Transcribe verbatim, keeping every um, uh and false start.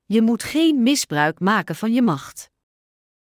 Je moet geen misbruik maken van je macht.